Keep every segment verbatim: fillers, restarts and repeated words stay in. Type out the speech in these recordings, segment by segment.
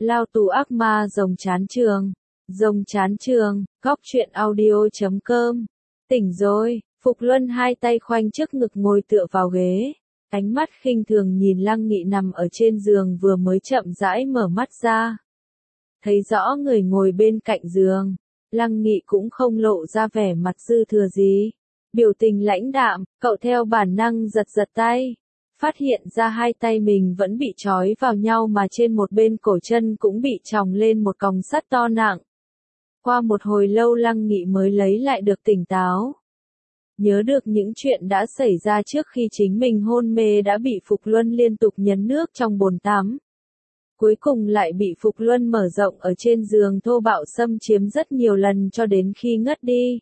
Lao tù ác ma rồng chán trường. Rồng chán trường, góc truyện audio chấm com. Tỉnh rồi, Phục Luân hai tay khoanh trước ngực ngồi tựa vào ghế. Ánh mắt khinh thường nhìn Lăng Nghị nằm ở trên giường vừa mới chậm rãi mở mắt ra. Thấy rõ người ngồi bên cạnh giường, Lăng Nghị cũng không lộ ra vẻ mặt dư thừa gì. Biểu tình lãnh đạm, cậu theo bản năng giật giật tay. Phát hiện ra hai tay mình vẫn bị trói vào nhau mà trên một bên cổ chân cũng bị tròng lên một còng sắt to nặng. Qua một hồi lâu Lăng Nghị mới lấy lại được tỉnh táo. Nhớ được những chuyện đã xảy ra trước khi chính mình hôn mê đã bị Phục Luân liên tục nhấn nước trong bồn tắm. Cuối cùng lại bị Phục Luân mở rộng ở trên giường thô bạo xâm chiếm rất nhiều lần cho đến khi ngất đi.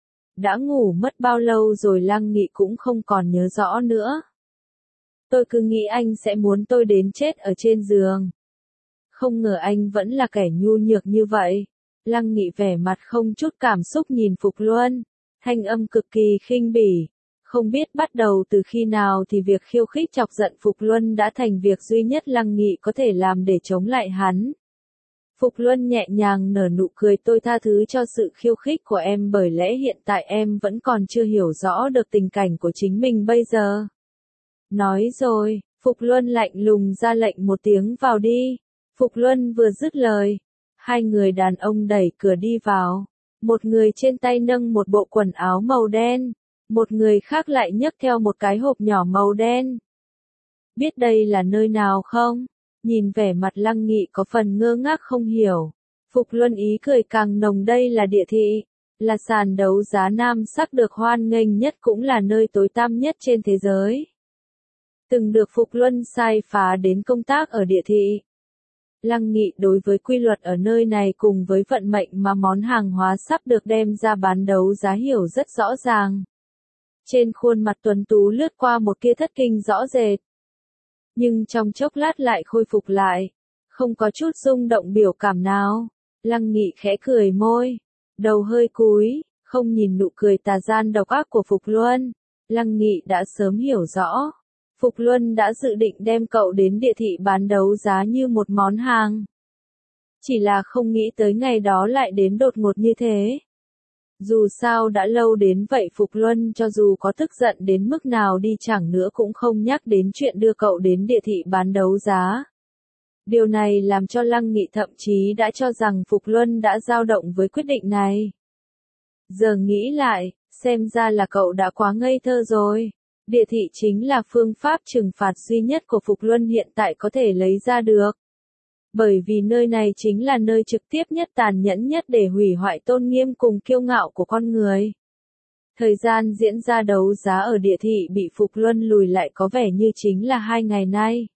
Đã ngủ mất bao lâu rồi Lăng Nghị cũng không còn nhớ rõ nữa. Tôi cứ nghĩ anh sẽ muốn tôi đến chết ở trên giường. Không ngờ anh vẫn là kẻ nhu nhược như vậy. Lăng Nghị vẻ mặt không chút cảm xúc nhìn Phục Luân, thanh âm cực kỳ khinh bỉ. Không biết bắt đầu từ khi nào thì việc khiêu khích chọc giận Phục Luân đã thành việc duy nhất Lăng Nghị có thể làm để chống lại hắn. Phục Luân nhẹ nhàng nở nụ cười, tôi tha thứ cho sự khiêu khích của em bởi lẽ hiện tại em vẫn còn chưa hiểu rõ được tình cảnh của chính mình bây giờ. Nói rồi, Phục Luân lạnh lùng ra lệnh một tiếng vào đi. Phục Luân vừa dứt lời, hai người đàn ông đẩy cửa đi vào. Một người trên tay nâng một bộ quần áo màu đen, một người khác lại nhấc theo một cái hộp nhỏ màu đen. Biết đây là nơi nào không? Nhìn vẻ mặt Lăng Nghị có phần ngơ ngác không hiểu. Phục Luân ý cười càng nồng, đây là địa thị, là sàn đấu giá nam sắc được hoan nghênh nhất cũng là nơi tối tăm nhất trên thế giới. Từng được Phục Luân sai phá đến công tác ở địa thị. Lăng Nghị đối với quy luật ở nơi này cùng với vận mệnh mà món hàng hóa sắp được đem ra bán đấu giá hiểu rất rõ ràng. Trên khuôn mặt tuấn tú lướt qua một tia thất kinh rõ rệt. Nhưng trong chốc lát lại khôi phục lại, không có chút rung động biểu cảm nào. Lăng Nghị khẽ cười môi, đầu hơi cúi, không nhìn nụ cười tà gian độc ác của Phục Luân. Lăng Nghị đã sớm hiểu rõ. Phục Luân đã dự định đem cậu đến địa thị bán đấu giá như một món hàng. Chỉ là không nghĩ tới ngày đó lại đến đột ngột như thế. Dù sao đã lâu đến vậy Phục Luân cho dù có tức giận đến mức nào đi chẳng nữa cũng không nhắc đến chuyện đưa cậu đến địa thị bán đấu giá. Điều này làm cho Lăng Nghị thậm chí đã cho rằng Phục Luân đã dao động với quyết định này. Giờ nghĩ lại, xem ra là cậu đã quá ngây thơ rồi. Địa thị chính là phương pháp trừng phạt duy nhất của Phục Luân hiện tại có thể lấy ra được. Bởi vì nơi này chính là nơi trực tiếp nhất, tàn nhẫn nhất để hủy hoại tôn nghiêm cùng kiêu ngạo của con người. Thời gian diễn ra đấu giá ở địa thị bị Phục Luân lùi lại có vẻ như chính là hai ngày nay.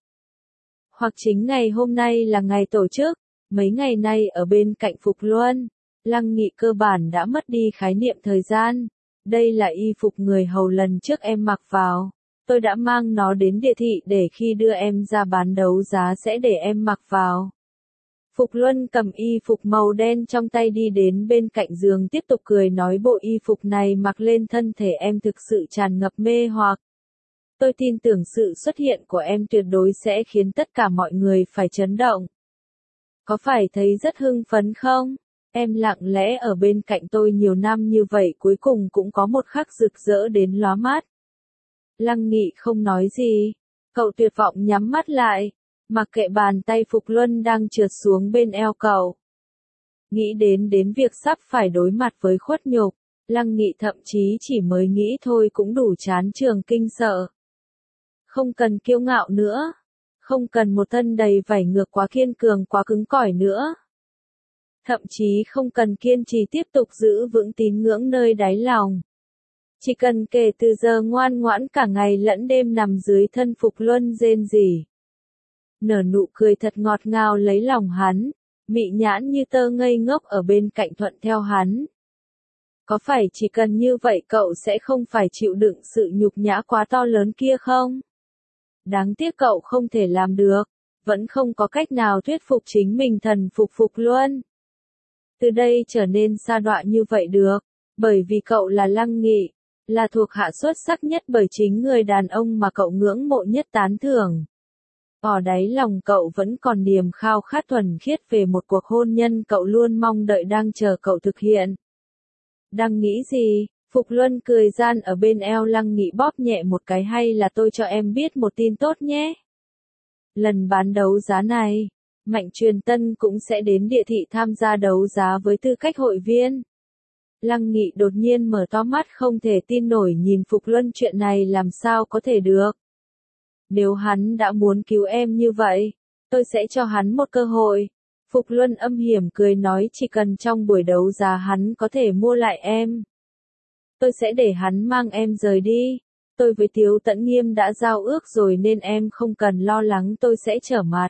Hoặc chính ngày hôm nay là ngày tổ chức. Mấy ngày nay ở bên cạnh Phục Luân, Lăng Nghị cơ bản đã mất đi khái niệm thời gian. Đây là y phục người hầu lần trước em mặc vào. Tôi đã mang nó đến địa thị để khi đưa em ra bán đấu giá sẽ để em mặc vào. Phục Luân cầm y phục màu đen trong tay đi đến bên cạnh giường tiếp tục cười nói, bộ y phục này mặc lên thân thể em thực sự tràn ngập mê hoặc. Tôi tin tưởng sự xuất hiện của em tuyệt đối sẽ khiến tất cả mọi người phải chấn động. Có phải thấy rất hưng phấn không? Em lặng lẽ ở bên cạnh tôi nhiều năm như vậy cuối cùng cũng có một khắc rực rỡ đến lóa mắt. Lăng Nghị không nói gì. Cậu tuyệt vọng nhắm mắt lại. Mặc kệ bàn tay Phục Luân đang trượt xuống bên eo cậu. Nghĩ đến đến việc sắp phải đối mặt với khuất nhục, Lăng Nghị thậm chí chỉ mới nghĩ thôi cũng đủ chán trường kinh sợ. Không cần kiêu ngạo nữa. Không cần một thân đầy vảy ngược quá kiên cường quá cứng cỏi nữa. Thậm chí không cần kiên trì tiếp tục giữ vững tín ngưỡng nơi đáy lòng. Chỉ cần kể từ giờ ngoan ngoãn cả ngày lẫn đêm nằm dưới thân Phục Luân rên rỉ. Nở nụ cười thật ngọt ngào lấy lòng hắn, mị nhãn như tơ ngây ngốc ở bên cạnh thuận theo hắn. Có phải chỉ cần như vậy cậu sẽ không phải chịu đựng sự nhục nhã quá to lớn kia không? Đáng tiếc cậu không thể làm được, vẫn không có cách nào thuyết phục chính mình thần phục Phục Luân. Từ đây trở nên sa đọa như vậy được, bởi vì cậu là Lăng Nghị, là thuộc hạ xuất sắc nhất bởi chính người đàn ông mà cậu ngưỡng mộ nhất tán thưởng. Ở đáy lòng cậu vẫn còn niềm khao khát thuần khiết về một cuộc hôn nhân cậu luôn mong đợi đang chờ cậu thực hiện. Đang nghĩ gì? Phục Luân cười gian ở bên eo Lăng Nghị bóp nhẹ một cái, hay là tôi cho em biết một tin tốt nhé. Lần bán đấu giá này, Mạnh Truyền Tân cũng sẽ đến địa thị tham gia đấu giá với tư cách hội viên. Lăng Nghị đột nhiên mở to mắt không thể tin nổi nhìn Phục Luân, chuyện này làm sao có thể được. Nếu hắn đã muốn cứu em như vậy, tôi sẽ cho hắn một cơ hội. Phục Luân âm hiểm cười nói, chỉ cần trong buổi đấu giá hắn có thể mua lại em, tôi sẽ để hắn mang em rời đi. Tôi với Tiếu Tẫn Nghiêm đã giao ước rồi nên em không cần lo lắng, tôi sẽ trở mặt.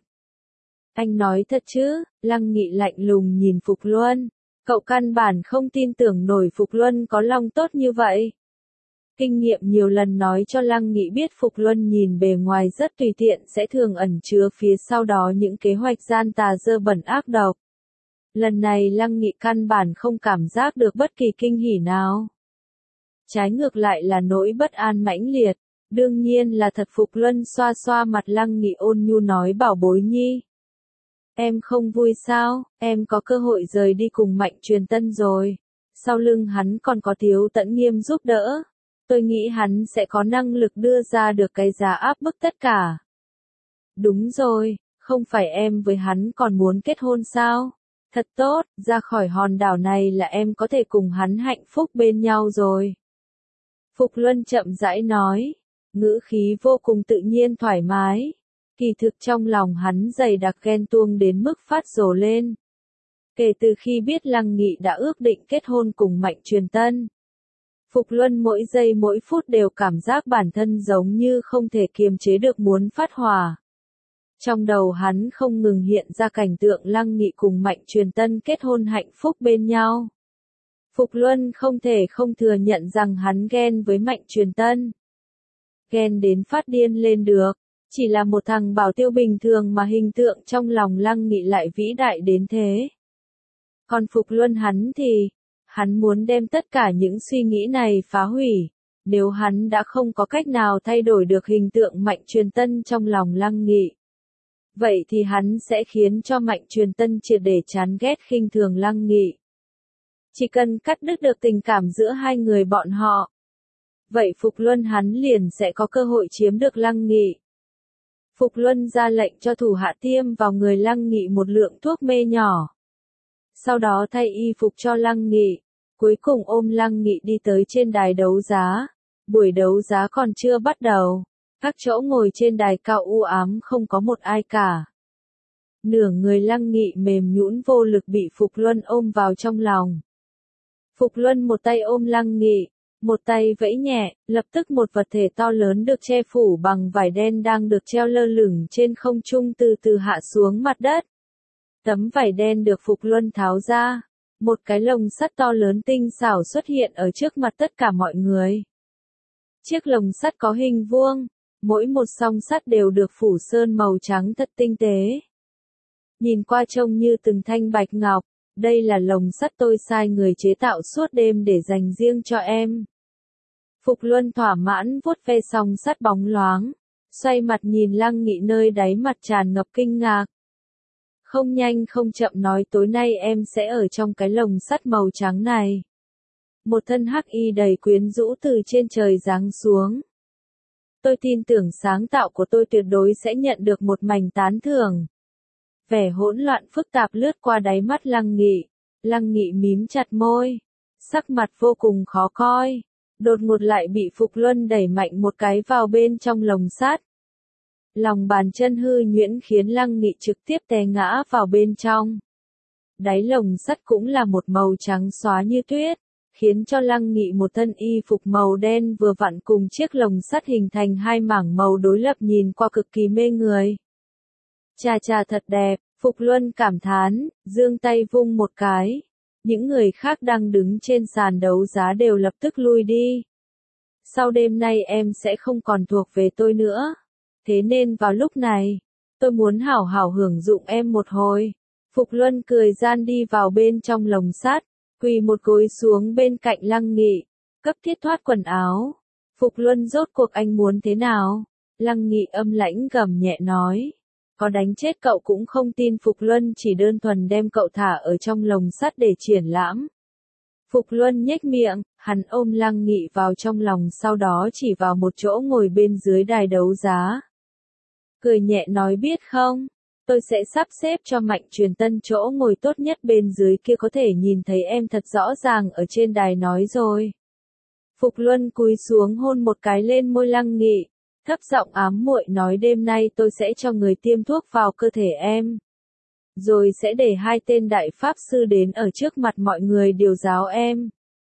Anh nói thật chứ? Lăng Nghị lạnh lùng nhìn Phục Luân. Cậu căn bản không tin tưởng nổi Phục Luân có lòng tốt như vậy. Kinh nghiệm nhiều lần nói cho Lăng Nghị biết Phục Luân nhìn bề ngoài rất tùy tiện sẽ thường ẩn chứa phía sau đó những kế hoạch gian tà dơ bẩn ác độc. Lần này Lăng Nghị căn bản không cảm giác được bất kỳ kinh hỉ nào. Trái ngược lại là nỗi bất an mãnh liệt. Đương nhiên là thật. Phục Luân xoa xoa mặt Lăng Nghị ôn nhu nói, bảo bối nhi. Em không vui sao? Em có cơ hội rời đi cùng Mạnh Truyền Tân rồi. Sau lưng hắn còn có Tiếu Tẫn Nghiêm giúp đỡ. Tôi nghĩ hắn sẽ có năng lực đưa ra được cái giá áp bức tất cả. Đúng rồi, không phải em với hắn còn muốn kết hôn sao? Thật tốt, ra khỏi hòn đảo này là em có thể cùng hắn hạnh phúc bên nhau rồi. Phục Luân chậm rãi nói, ngữ khí vô cùng tự nhiên thoải mái. Kỳ thực trong lòng hắn dày đặc ghen tuông đến mức phát rồ lên. Kể từ khi biết Lăng Nghị đã ước định kết hôn cùng Mạnh Truyền Tân, Phục Luân mỗi giây mỗi phút đều cảm giác bản thân giống như không thể kiềm chế được muốn phát hỏa. Trong đầu hắn không ngừng hiện ra cảnh tượng Lăng Nghị cùng Mạnh Truyền Tân kết hôn hạnh phúc bên nhau. Phục Luân không thể không thừa nhận rằng hắn ghen với Mạnh Truyền Tân. Ghen đến phát điên lên được. Chỉ là một thằng bảo tiêu bình thường mà hình tượng trong lòng Lăng Nghị lại vĩ đại đến thế. Còn Phục Luân hắn thì, hắn muốn đem tất cả những suy nghĩ này phá hủy. Nếu hắn đã không có cách nào thay đổi được hình tượng Mạnh Truyền Tân trong lòng Lăng Nghị, vậy thì hắn sẽ khiến cho Mạnh Truyền Tân triệt để chán ghét khinh thường Lăng Nghị. Chỉ cần cắt đứt được tình cảm giữa hai người bọn họ, vậy Phục Luân hắn liền sẽ có cơ hội chiếm được Lăng Nghị. Phục Luân ra lệnh cho thủ hạ tiêm vào người Lăng Nghị một lượng thuốc mê nhỏ. Sau đó thay y phục cho Lăng Nghị, cuối cùng ôm Lăng Nghị đi tới trên đài đấu giá. Buổi đấu giá còn chưa bắt đầu, các chỗ ngồi trên đài cao u ám không có một ai cả. Nửa người Lăng Nghị mềm nhũn vô lực bị Phục Luân ôm vào trong lòng. Phục Luân một tay ôm Lăng Nghị, một tay vẫy nhẹ, lập tức một vật thể to lớn được che phủ bằng vải đen đang được treo lơ lửng trên không trung từ từ hạ xuống mặt đất. Tấm vải đen được Phục Luân tháo ra, một cái lồng sắt to lớn tinh xảo xuất hiện ở trước mặt tất cả mọi người. Chiếc lồng sắt có hình vuông, mỗi một song sắt đều được phủ sơn màu trắng thật tinh tế. Nhìn qua trông như từng thanh bạch ngọc, đây là lồng sắt tôi sai người chế tạo suốt đêm để dành riêng cho em. Phục Luân thỏa mãn vuốt ve song sắt bóng loáng, xoay mặt nhìn Lăng Nghị nơi đáy mặt tràn ngập kinh ngạc. Không nhanh không chậm nói, tối nay em sẽ ở trong cái lồng sắt màu trắng này. Một thân hắc y đầy quyến rũ từ trên trời giáng xuống. Tôi tin tưởng sáng tạo của tôi tuyệt đối sẽ nhận được một mảnh tán thưởng. Vẻ hỗn loạn phức tạp lướt qua đáy mắt Lăng Nghị. Lăng Nghị mím chặt môi, sắc mặt vô cùng khó coi. Đột ngột lại bị Phục Luân đẩy mạnh một cái vào bên trong lồng sắt. Lòng bàn chân hư nhuyễn khiến Lăng Nghị trực tiếp té ngã vào bên trong. Đáy lồng sắt cũng là một màu trắng xóa như tuyết, khiến cho Lăng Nghị một thân y phục màu đen vừa vặn cùng chiếc lồng sắt hình thành hai mảng màu đối lập nhìn qua cực kỳ mê người. Chà chà thật đẹp, Phục Luân cảm thán, giương tay vung một cái. Những người khác đang đứng trên sàn đấu giá đều lập tức lui đi. Sau đêm nay em sẽ không còn thuộc về tôi nữa. Thế nên vào lúc này, tôi muốn hảo hảo hưởng dụng em một hồi. Phục Luân cười gian đi vào bên trong lồng sắt, quỳ một gối xuống bên cạnh Lăng Nghị, cấp thiết thoát quần áo. Phục Luân rốt cuộc anh muốn thế nào? Lăng Nghị âm lãnh gầm nhẹ nói. có đánh chết cậu cũng không tin Phục Luân chỉ đơn thuần đem cậu thả ở trong lồng sắt để triển lãm. Phục Luân nhếch miệng, hắn ôm Lăng Nghị vào trong lòng sau đó chỉ vào một chỗ ngồi bên dưới đài đấu giá. Cười nhẹ nói biết không, tôi sẽ sắp xếp cho Mạnh Truyền Tân chỗ ngồi tốt nhất bên dưới kia có thể nhìn thấy em thật rõ ràng ở trên đài nói rồi. Phục Luân cúi xuống hôn một cái lên môi Lăng Nghị, thấp giọng ám muội nói đêm nay tôi sẽ cho người tiêm thuốc vào cơ thể em. Rồi sẽ để hai tên đại pháp sư đến ở trước mặt mọi người điều giáo em.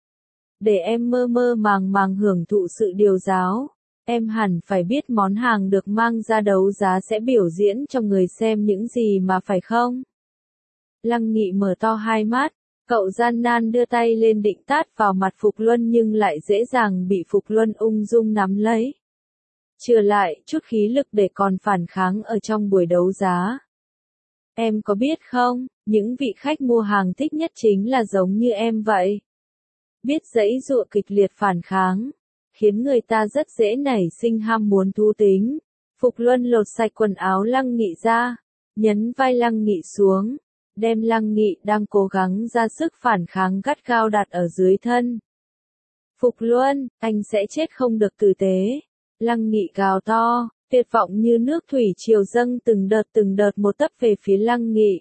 Để em mơ mơ màng màng hưởng thụ sự điều giáo. Em hẳn phải biết món hàng được mang ra đấu giá sẽ biểu diễn cho người xem những gì mà phải không? Lăng Nghị mở to hai mắt, cậu gian nan đưa tay lên định tát vào mặt Phục Luân nhưng lại dễ dàng bị Phục Luân ung dung nắm lấy. Trừ lại chút khí lực để còn phản kháng ở trong buổi đấu giá. Em có biết không, những vị khách mua hàng thích nhất chính là giống như em vậy. Biết giãy giụa kịch liệt phản kháng, khiến người ta rất dễ nảy sinh ham muốn thú tính. Phục Luân lột sạch quần áo Lăng Nghị ra, nhấn vai Lăng Nghị xuống, đem Lăng Nghị đang cố gắng ra sức phản kháng gắt gao đặt ở dưới thân. Phục Luân, anh sẽ chết không được tử tế. Lăng Nghị gào to, tuyệt vọng như nước thủy triều dâng từng đợt từng đợt một tấp về phía Lăng Nghị.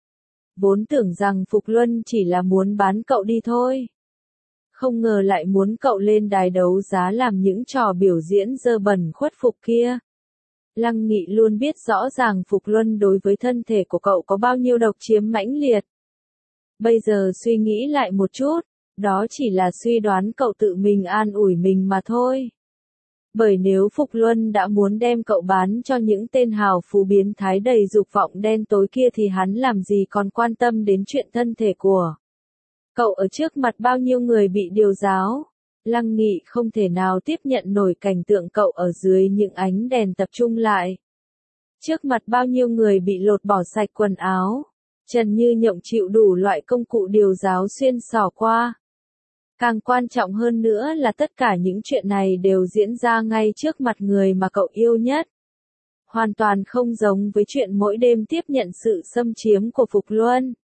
Vốn tưởng rằng Phục Luân chỉ là muốn bán cậu đi thôi. Không ngờ lại muốn cậu lên đài đấu giá làm những trò biểu diễn dơ bẩn khuất phục kia. Lăng Nghị luôn biết rõ ràng Phục Luân đối với thân thể của cậu có bao nhiêu độc chiếm mãnh liệt. Bây giờ suy nghĩ lại một chút, đó chỉ là suy đoán cậu tự mình an ủi mình mà thôi. Bởi nếu Phục Luân đã muốn đem cậu bán cho những tên hào phú biến thái đầy dục vọng đen tối kia thì hắn làm gì còn quan tâm đến chuyện thân thể của cậu ở trước mặt bao nhiêu người bị điều giáo. Lăng Nghị không thể nào tiếp nhận nổi cảnh tượng cậu ở dưới những ánh đèn tập trung lại. Trước mặt bao nhiêu người bị lột bỏ sạch quần áo, trần như nhộng chịu đủ loại công cụ điều giáo xuyên xỏ qua. Càng quan trọng hơn nữa là tất cả những chuyện này đều diễn ra ngay trước mặt người mà cậu yêu nhất. Hoàn toàn không giống với chuyện mỗi đêm tiếp nhận sự xâm chiếm của Phục Luân.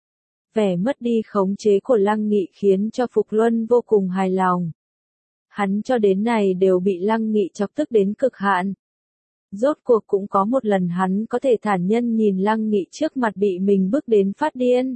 Vẻ mất đi khống chế của Lăng Nghị khiến cho Phục Luân vô cùng hài lòng. Hắn cho đến này đều bị Lăng Nghị chọc tức đến cực hạn. Rốt cuộc cũng có một lần hắn có thể thản nhân nhìn Lăng Nghị trước mặt bị mình bức đến phát điên.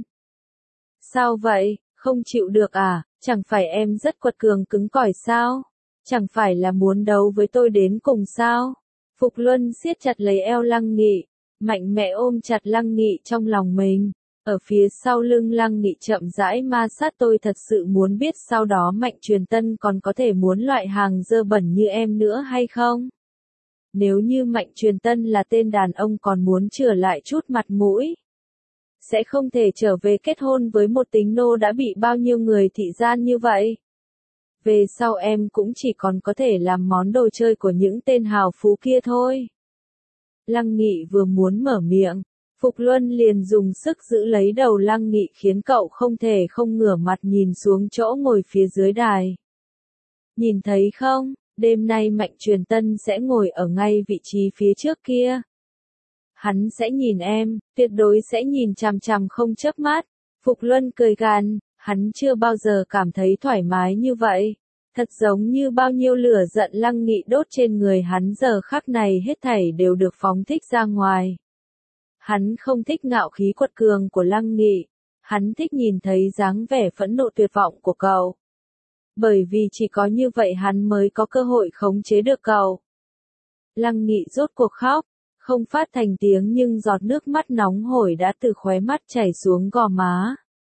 Sao vậy, không chịu được à, chẳng phải em rất quật cường cứng cỏi sao? Chẳng phải là muốn đấu với tôi đến cùng sao? Phục Luân siết chặt lấy eo Lăng Nghị, mạnh mẽ ôm chặt Lăng Nghị trong lòng mình. Ở phía sau lưng Lăng Nghị chậm rãi ma sát tôi thật sự muốn biết sau đó Mạnh Truyền Tân còn có thể muốn loại hàng dơ bẩn như em nữa hay không? Nếu như Mạnh Truyền Tân là tên đàn ông còn muốn chừa lại chút mặt mũi. Sẽ không thể trở về kết hôn với một tính nô đã bị bao nhiêu người thị gian như vậy. Về sau em cũng chỉ còn có thể làm món đồ chơi của những tên hào phú kia thôi. Lăng Nghị vừa muốn mở miệng. Phục Luân liền dùng sức giữ lấy đầu Lăng Nghị khiến cậu không thể không ngửa mặt nhìn xuống chỗ ngồi phía dưới đài. Nhìn thấy không, đêm nay Mạnh Truyền Tân sẽ ngồi ở ngay vị trí phía trước kia. Hắn sẽ nhìn em, tuyệt đối sẽ nhìn chằm chằm không chớp mắt. Phục Luân cười gằn, hắn chưa bao giờ cảm thấy thoải mái như vậy. Thật giống như bao nhiêu lửa giận Lăng Nghị đốt trên người hắn giờ khắc này hết thảy đều được phóng thích ra ngoài. Hắn không thích ngạo khí quật cường của Lăng Nghị, hắn thích nhìn thấy dáng vẻ phẫn nộ tuyệt vọng của cậu. Bởi vì chỉ có như vậy hắn mới có cơ hội khống chế được cậu. Lăng Nghị rốt cuộc khóc, không phát thành tiếng nhưng giọt nước mắt nóng hổi đã từ khóe mắt chảy xuống gò má.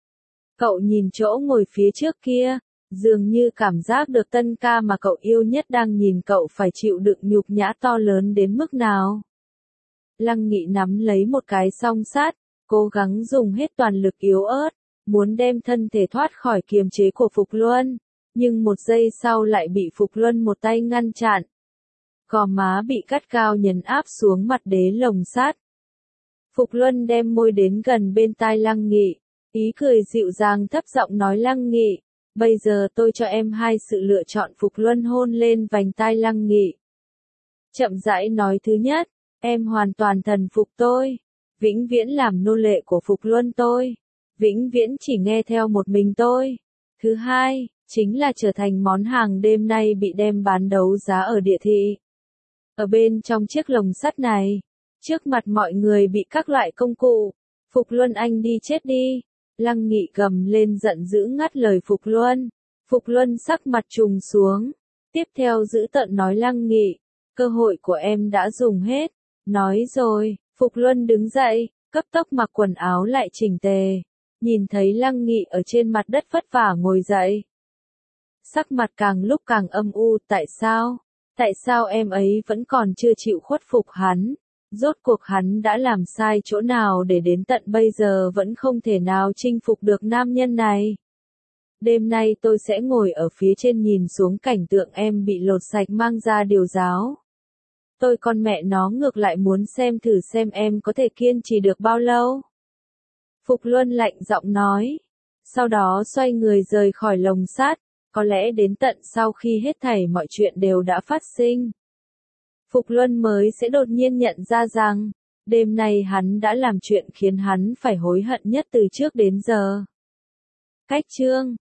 Cậu nhìn chỗ ngồi phía trước kia, dường như cảm giác được tân ca mà cậu yêu nhất đang nhìn cậu phải chịu đựng nhục nhã to lớn đến mức nào. Lăng Nghị nắm lấy một cái song sắt, cố gắng dùng hết toàn lực yếu ớt, muốn đem thân thể thoát khỏi kiềm chế của Phục Luân, nhưng một giây sau lại bị Phục Luân một tay ngăn chặn. Gò má bị cắt cao nhấn áp xuống mặt đế lồng sắt. Phục Luân đem môi đến gần bên tai Lăng Nghị, ý cười dịu dàng thấp giọng nói Lăng Nghị, bây giờ tôi cho em hai sự lựa chọn. Phục Luân hôn lên vành tai Lăng Nghị. Chậm rãi nói thứ nhất. Em hoàn toàn thần phục tôi. Vĩnh viễn làm nô lệ của Phục Luân tôi. Vĩnh viễn chỉ nghe theo một mình tôi. Thứ hai, chính là trở thành món hàng đêm nay bị đem bán đấu giá ở địa thị. Ở bên trong chiếc lồng sắt này, trước mặt mọi người bị các loại công cụ. Phục Luân anh đi chết đi. Lăng Nghị gầm lên giận dữ ngắt lời Phục Luân. Phục Luân sắc mặt trùng xuống. Tiếp theo giữ tợn nói Lăng Nghị, cơ hội của em đã dùng hết. Nói rồi, Phục Luân đứng dậy, cấp tốc mặc quần áo lại chỉnh tề. Nhìn thấy Lăng Nghị ở trên mặt đất vất vả ngồi dậy. Sắc mặt càng lúc càng âm u, tại sao? Tại sao em ấy vẫn còn chưa chịu khuất phục hắn? Rốt cuộc hắn đã làm sai chỗ nào để đến tận bây giờ vẫn không thể nào chinh phục được nam nhân này? Đêm nay tôi sẽ ngồi ở phía trên nhìn xuống cảnh tượng em bị lột sạch mang ra điều giáo. Tôi con mẹ nó ngược lại muốn xem thử xem em có thể kiên trì được bao lâu. Phục Luân lạnh giọng nói. Sau đó xoay người rời khỏi lồng sắt, có lẽ đến tận sau khi hết thảy mọi chuyện đều đã phát sinh. Phục Luân mới sẽ đột nhiên nhận ra rằng, đêm nay hắn đã làm chuyện khiến hắn phải hối hận nhất từ trước đến giờ. Cách chương